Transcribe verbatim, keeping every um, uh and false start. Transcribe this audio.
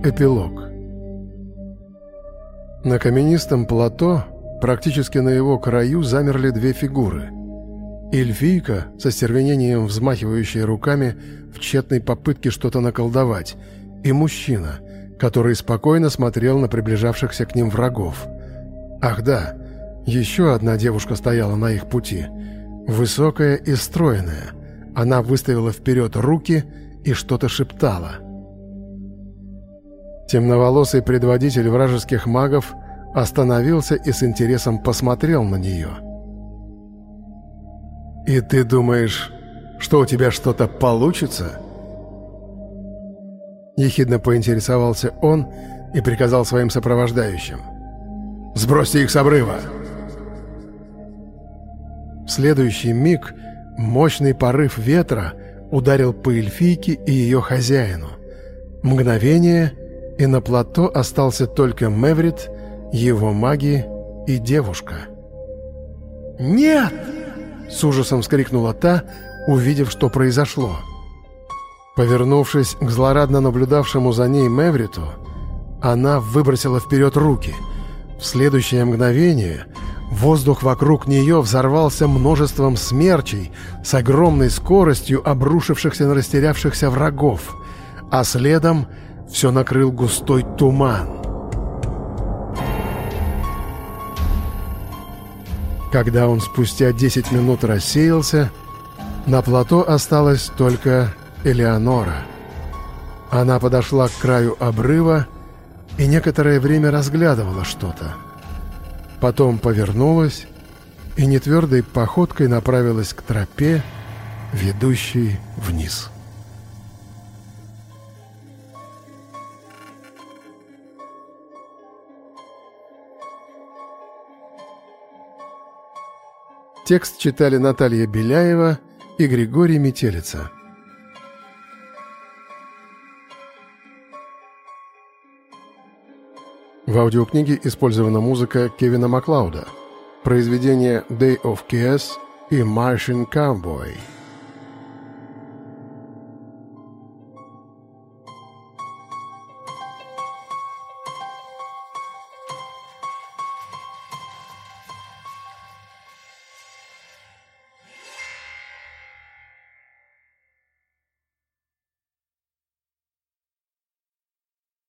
Эпилог. На каменистом плато, практически на его краю, замерли две фигуры. Эльфийка, со стервенением взмахивающая руками в тщетной попытке что-то наколдовать, и мужчина, который спокойно смотрел на приближавшихся к ним врагов. Ах да, еще одна девушка стояла на их пути. Высокая и стройная. Она выставила вперед руки и что-то шептала. Темноволосый предводитель вражеских магов остановился и с интересом посмотрел на нее. «И ты думаешь, что у тебя что-то получится?» Ехидно поинтересовался он и приказал своим сопровождающим: «Сбросьте их с обрыва!» В следующий миг мощный порыв ветра ударил по эльфийке и ее хозяину. Мгновение, и на плато остался только Мэврит, его маги и девушка. «Нет!» — с ужасом вскрикнула та, увидев, что произошло. Повернувшись к злорадно наблюдавшему за ней Мэвриту, она выбросила вперед руки. В следующее мгновение воздух вокруг нее взорвался множеством смерчей с огромной скоростью обрушившихся на растерявшихся врагов, а следом все накрыл густой туман. Когда он спустя десять минут рассеялся, на плато осталась только Элеонора. Она подошла к краю обрыва и некоторое время разглядывала что-то. Потом повернулась и нетвердой походкой направилась к тропе, ведущей вниз. Текст читали Наталья Беляева и Григорий Метелица. В аудиокниге использована музыка Кевина Маклауда, произведения Day of Chaos и Martian Cowboy.